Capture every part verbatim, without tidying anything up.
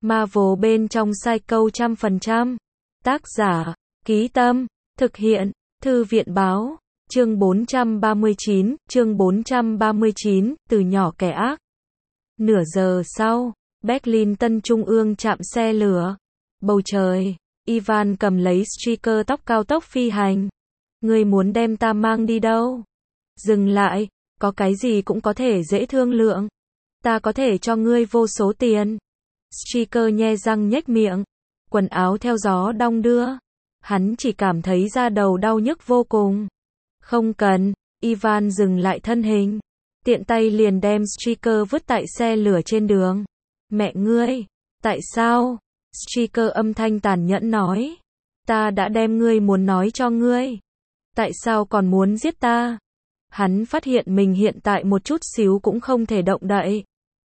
Marvel bên trong Psycho trăm phần trăm. Tác giả, Ký Tâm, thực hiện, Thư viện báo, chương bốn trăm ba mươi chín, chương bốn trăm ba mươi chín, từ nhỏ kẻ ác. Nửa giờ sau, Berlin Tân Trung ương trạm xe lửa. Bầu trời, Ivan cầm lấy streaker tóc cao tốc phi hành. Ngươi muốn đem ta mang đi đâu? Dừng lại, có cái gì cũng có thể dễ thương lượng. Ta có thể cho ngươi vô số tiền. Streaker nhe răng nhếch miệng. Quần áo theo gió đong đưa. Hắn chỉ cảm thấy da đầu đau nhức vô cùng. Không cần, Ivan dừng lại thân hình. Tiện tay liền đem streaker vứt tại xe lửa trên đường. Mẹ ngươi, tại sao? Streaker âm thanh tàn nhẫn nói. Ta đã đem ngươi muốn nói cho ngươi. Tại sao còn muốn giết ta? Hắn phát hiện mình hiện tại một chút xíu cũng không thể động đậy.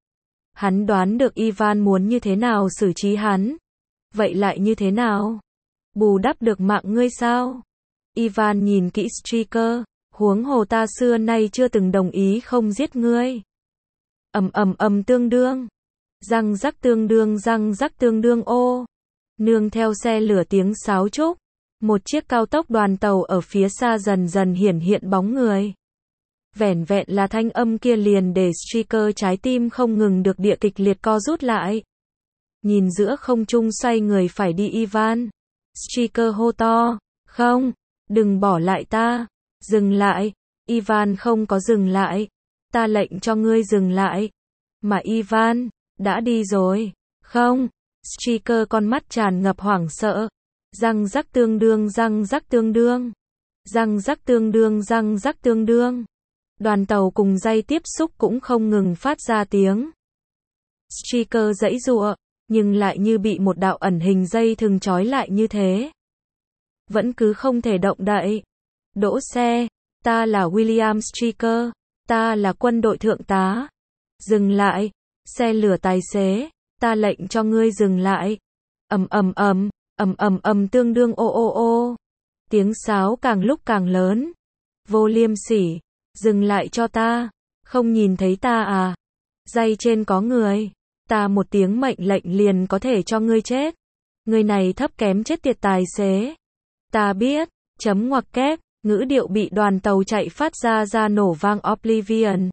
Hắn đoán được Ivan muốn như thế nào xử trí hắn. Vậy lại như thế nào? Bù đắp được mạng ngươi sao? Ivan nhìn kỹ streaker. Huống hồ ta xưa nay chưa từng đồng ý không giết ngươi. Ầm ầm ầm tương đương. Răng rắc tương đương răng rắc tương đương ô. Nương theo xe lửa tiếng sáo trúc. Một chiếc cao tốc đoàn tàu ở phía xa dần dần hiển hiện bóng người. Vẻn vẹn là thanh âm kia liền để streaker trái tim không ngừng được địa kịch liệt co rút lại. Nhìn giữa không trung xoay người phải đi Ivan. Streaker hô to. Không, đừng bỏ lại ta. Dừng lại. Ivan không có dừng lại. Ta lệnh cho ngươi dừng lại. Mà Ivan đã đi rồi. Không. Streaker con mắt tràn ngập hoảng sợ. Răng rắc tương đương răng rắc tương đương. Răng rắc tương đương răng rắc tương đương. Đoàn tàu cùng dây tiếp xúc cũng không ngừng phát ra tiếng. Streaker giãy giụa, nhưng lại như bị một đạo ẩn hình dây thừng trói lại như thế. Vẫn cứ không thể động đậy. Đỗ xe, ta là William Streaker, ta là quân đội thượng tá. Dừng lại, xe lửa tài xế, ta lệnh cho ngươi dừng lại. Ầm ầm ầm, ầm ầm ầm tương đương ô ô ô. Tiếng sáo càng lúc càng lớn. Vô liêm sỉ, dừng lại cho ta, không nhìn thấy ta à? Dây trên có người, ta một tiếng mệnh lệnh liền có thể cho ngươi chết. Người này thấp kém chết tiệt tài xế. Ta biết, chấm ngoặc kép. Ngữ điệu bị đoàn tàu chạy phát ra ra nổ vang Oblivion.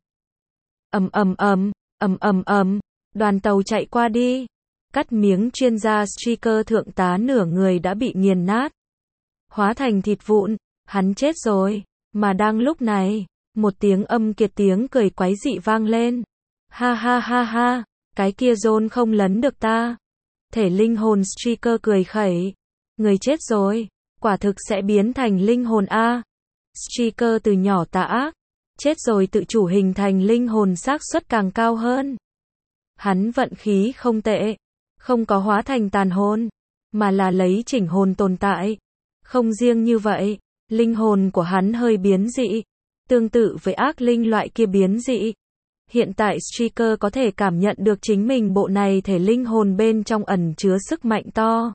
Ầm ầm ầm, ầm ầm ầm, đoàn tàu chạy qua đi. Cắt miếng chuyên gia streaker thượng tá nửa người đã bị nghiền nát. Hóa thành thịt vụn, hắn chết rồi. Mà đang lúc này, một tiếng âm kiệt tiếng cười quái dị vang lên. Ha ha ha ha, cái kia John không lấn được ta. Thể linh hồn streaker cười khẩy. Người chết rồi. Quả thực sẽ biến thành linh hồn A. Streaker từ nhỏ tà ác. Chết rồi tự chủ hình thành linh hồn xác suất càng cao hơn. Hắn vận khí không tệ. Không có hóa thành tàn hồn. Mà là lấy chỉnh hồn tồn tại. Không riêng như vậy. Linh hồn của hắn hơi biến dị. Tương tự với ác linh loại kia biến dị. Hiện tại streaker có thể cảm nhận được chính mình bộ này thể linh hồn bên trong ẩn chứa sức mạnh to.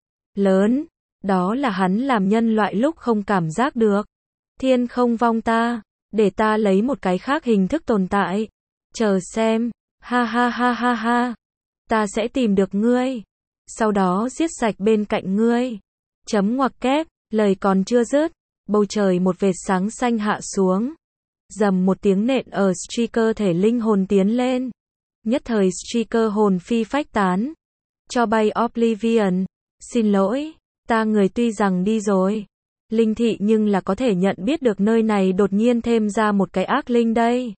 Lớn. Đó là hắn làm nhân loại lúc không cảm giác được. Thiên không vong ta, để ta lấy một cái khác hình thức tồn tại. Chờ xem, ha ha ha ha ha. Ta sẽ tìm được ngươi. Sau đó giết sạch bên cạnh ngươi. Chấm ngoặc kép, lời còn chưa dứt. Bầu trời một vệt sáng xanh hạ xuống. Dầm một tiếng nện ở streaker thể linh hồn tiến lên. Nhất thời streaker hồn phi phách tán. Cho bay Oblivion. Xin lỗi. Ta người tuy rằng đi rồi, linh thị nhưng là có thể nhận biết được nơi này đột nhiên thêm ra một cái ác linh đây.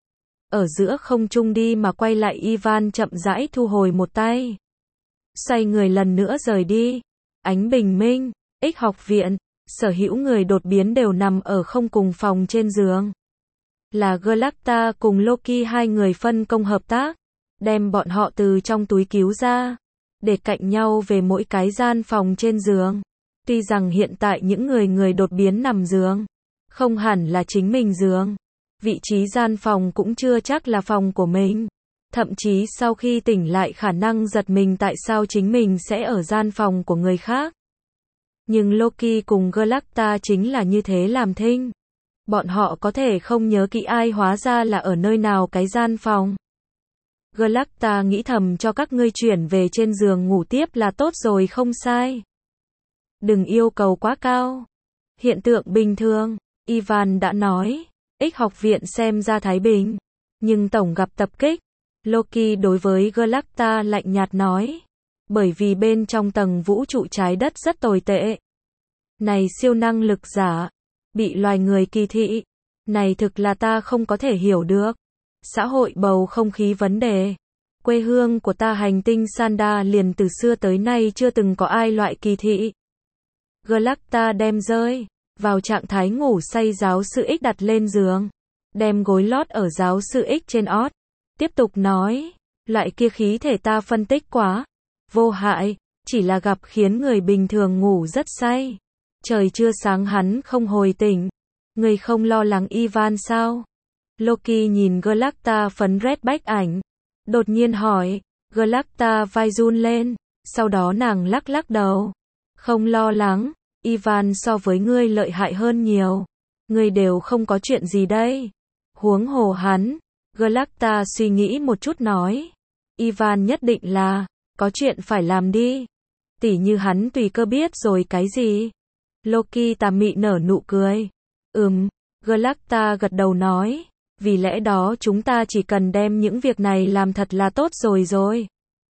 Ở giữa không trung đi mà quay lại Ivan chậm rãi thu hồi một tay. Xoay người lần nữa rời đi. Ánh bình minh, X học viện, sở hữu người đột biến đều nằm ở không cùng phòng trên giường. Là Galacta cùng Loki hai người phân công hợp tác, đem bọn họ từ trong túi cứu ra. Để cạnh nhau về mỗi cái gian phòng trên giường. Tuy rằng hiện tại những người người đột biến nằm giường, không hẳn là chính mình giường. Vị trí gian phòng cũng chưa chắc là phòng của mình. Thậm chí sau khi tỉnh lại khả năng giật mình tại sao chính mình sẽ ở gian phòng của người khác. Nhưng Loki cùng Galacta chính là như thế làm thinh. Bọn họ có thể không nhớ kỹ ai hóa ra là ở nơi nào cái gian phòng. Galacta nghĩ thầm cho các ngươi chuyển về trên giường ngủ tiếp là tốt rồi không sai. Đừng yêu cầu quá cao. Hiện tượng bình thường, Ivan đã nói. X học viện xem ra thái bình. Nhưng tổng gặp tập kích. Loki đối với Galacta lạnh nhạt nói. Bởi vì bên trong tầng vũ trụ trái đất rất tồi tệ. Này siêu năng lực giả. Bị loài người kỳ thị. Này thực là ta không có thể hiểu được. Xã hội bầu không khí vấn đề. Quê hương của ta hành tinh Sanda liền từ xưa tới nay chưa từng có ai loại kỳ thị. Galacta đem rơi vào trạng thái ngủ say giáo sư X đặt lên giường. Đem gối lót ở giáo sư X trên ót. Tiếp tục nói. Loại kia khí thể ta phân tích quá. Vô hại. Chỉ là gặp khiến người bình thường ngủ rất say. Trời chưa sáng hắn không hồi tỉnh. Người không lo lắng Ivan sao? Loki nhìn Galacta phấn red bách ảnh. Đột nhiên hỏi. Galacta vai run lên. Sau đó nàng lắc lắc đầu. Không lo lắng. Ivan so với ngươi lợi hại hơn nhiều. Ngươi đều không có chuyện gì đây. Huống hồ hắn. Galacta suy nghĩ một chút nói. Ivan nhất định là. Có chuyện phải làm đi. Tỉ như hắn tùy cơ biết rồi cái gì. Loki tà mị nở nụ cười. Ừm. Galacta gật đầu nói. Vì lẽ đó chúng ta chỉ cần đem những việc này làm thật là tốt rồi rồi.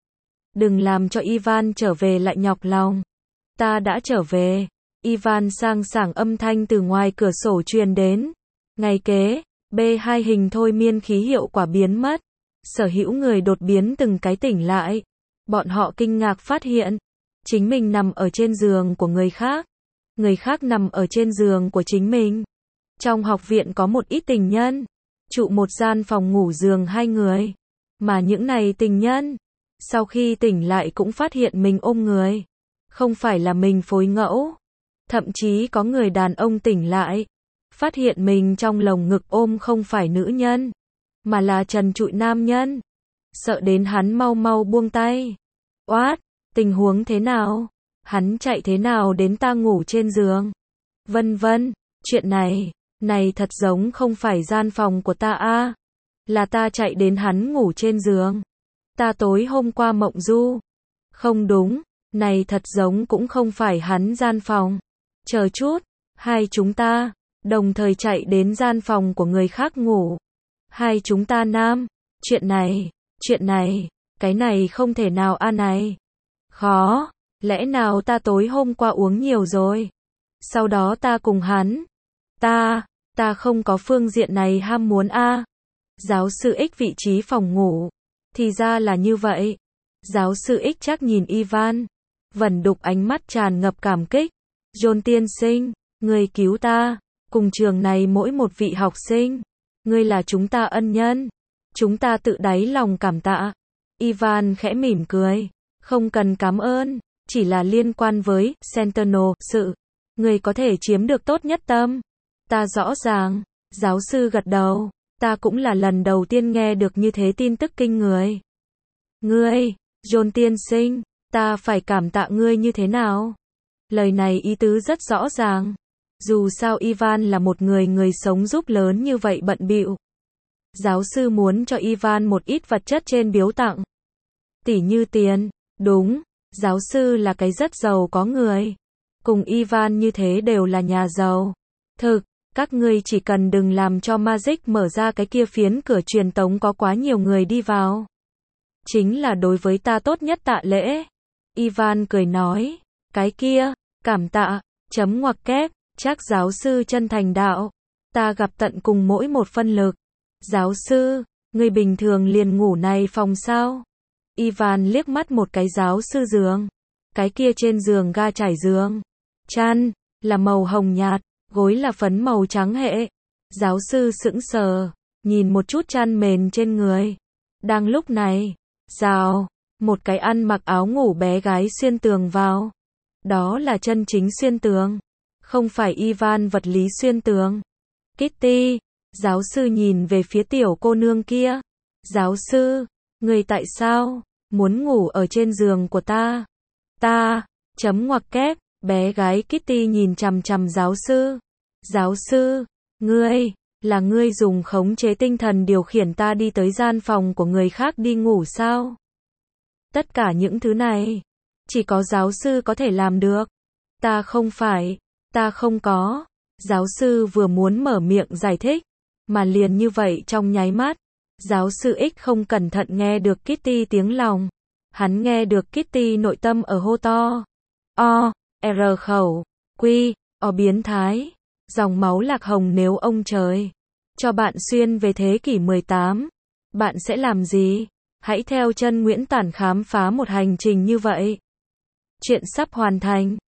Đừng làm cho Ivan trở về lại nhọc lòng. Ta đã trở về. Ivan sang sảng âm thanh từ ngoài cửa sổ truyền đến. Ngày kế, B hai hình thôi miên khí hiệu quả biến mất. Sở hữu người đột biến từng cái tỉnh lại. Bọn họ kinh ngạc phát hiện. Chính mình nằm ở trên giường của người khác. Người khác nằm ở trên giường của chính mình. Trong học viện có một ít tình nhân. Trụ một gian phòng ngủ giường hai người. Mà những này tình nhân. Sau khi tỉnh lại cũng phát hiện mình ôm người. Không phải là mình phối ngẫu. Thậm chí có người đàn ông tỉnh lại. Phát hiện mình trong lồng ngực ôm không phải nữ nhân. Mà là trần trụi nam nhân. Sợ đến hắn mau mau buông tay. Oát, tình huống thế nào? Hắn chạy thế nào đến ta ngủ trên giường? Vân vân, chuyện này, này thật giống không phải gian phòng của ta a, là ta chạy đến hắn ngủ trên giường. Ta tối hôm qua mộng du. Không đúng, này thật giống cũng không phải hắn gian phòng. Chờ chút, hai chúng ta, đồng thời chạy đến gian phòng của người khác ngủ. Hai chúng ta nam, chuyện này, chuyện này, cái này không thể nào a này. Khó, lẽ nào ta tối hôm qua uống nhiều rồi? Sau đó ta cùng hắn. Ta, ta không có phương diện này ham muốn a. Giáo sư X vị trí phòng ngủ. Thì ra là như vậy. Giáo sư X chắc nhìn Ivan. Vẩn đục ánh mắt tràn ngập cảm kích. John tiên sinh, người cứu ta. Cùng trường này mỗi một vị học sinh. Ngươi là chúng ta ân nhân. Chúng ta tự đáy lòng cảm tạ. Ivan khẽ mỉm cười. Không cần cảm ơn. Chỉ là liên quan với Sentinel sự. Người có thể chiếm được tốt nhất tâm. Ta rõ ràng. Giáo sư gật đầu. Ta cũng là lần đầu tiên nghe được như thế tin tức kinh người. Ngươi, John tiên sinh, ta phải cảm tạ ngươi như thế nào? Lời này ý tứ rất rõ ràng. Dù sao Ivan là một người người sống giúp lớn như vậy bận bịu. Giáo sư muốn cho Ivan một ít vật chất trên biếu tặng. Tỉ như tiền, đúng, giáo sư là cái rất giàu có người. Cùng Ivan như thế đều là nhà giàu. Thực, các ngươi chỉ cần đừng làm cho Magic mở ra cái kia phiến cửa truyền tống có quá nhiều người đi vào. Chính là đối với ta tốt nhất tạ lễ. Ivan cười nói, cái kia, cảm tạ, chấm ngoặc kép, chắc giáo sư chân thành đạo. Ta gặp tận cùng mỗi một phân lực. Giáo sư, người bình thường liền ngủ này phòng sao? Ivan liếc mắt một cái giáo sư giường. Cái kia trên giường ga trải giường. Chăn, là màu hồng nhạt, gối là phấn màu trắng hệ. Giáo sư sững sờ, nhìn một chút chăn mền trên người. Đang lúc này, rào, một cái ăn mặc áo ngủ bé gái xuyên tường vào. Đó là chân chính xuyên tường. Không phải Ivan vật lý xuyên tường. Kitty, giáo sư nhìn về phía tiểu cô nương kia. Giáo sư, người tại sao muốn ngủ ở trên giường của ta? Ta, chấm ngoặc kép, bé gái Kitty nhìn chằm chằm giáo sư. Giáo sư, ngươi, Là ngươi dùng khống chế tinh thần điều khiển ta đi tới gian phòng của người khác đi ngủ sao? Tất cả những thứ này, chỉ có giáo sư có thể làm được. Ta không phải, ta không có. Giáo sư vừa muốn mở miệng giải thích, mà liền như vậy trong nháy mắt, giáo sư X không cẩn thận nghe được Kitty tiếng lòng. Hắn nghe được Kitty nội tâm ở hô to. O, R khẩu, Q, O biến thái. Dòng máu lạc hồng nếu ông trời cho bạn xuyên về thế kỷ mười tám, bạn sẽ làm gì? Hãy theo chân Nguyễn Tản khám phá một hành trình như vậy. Chuyện sắp hoàn thành.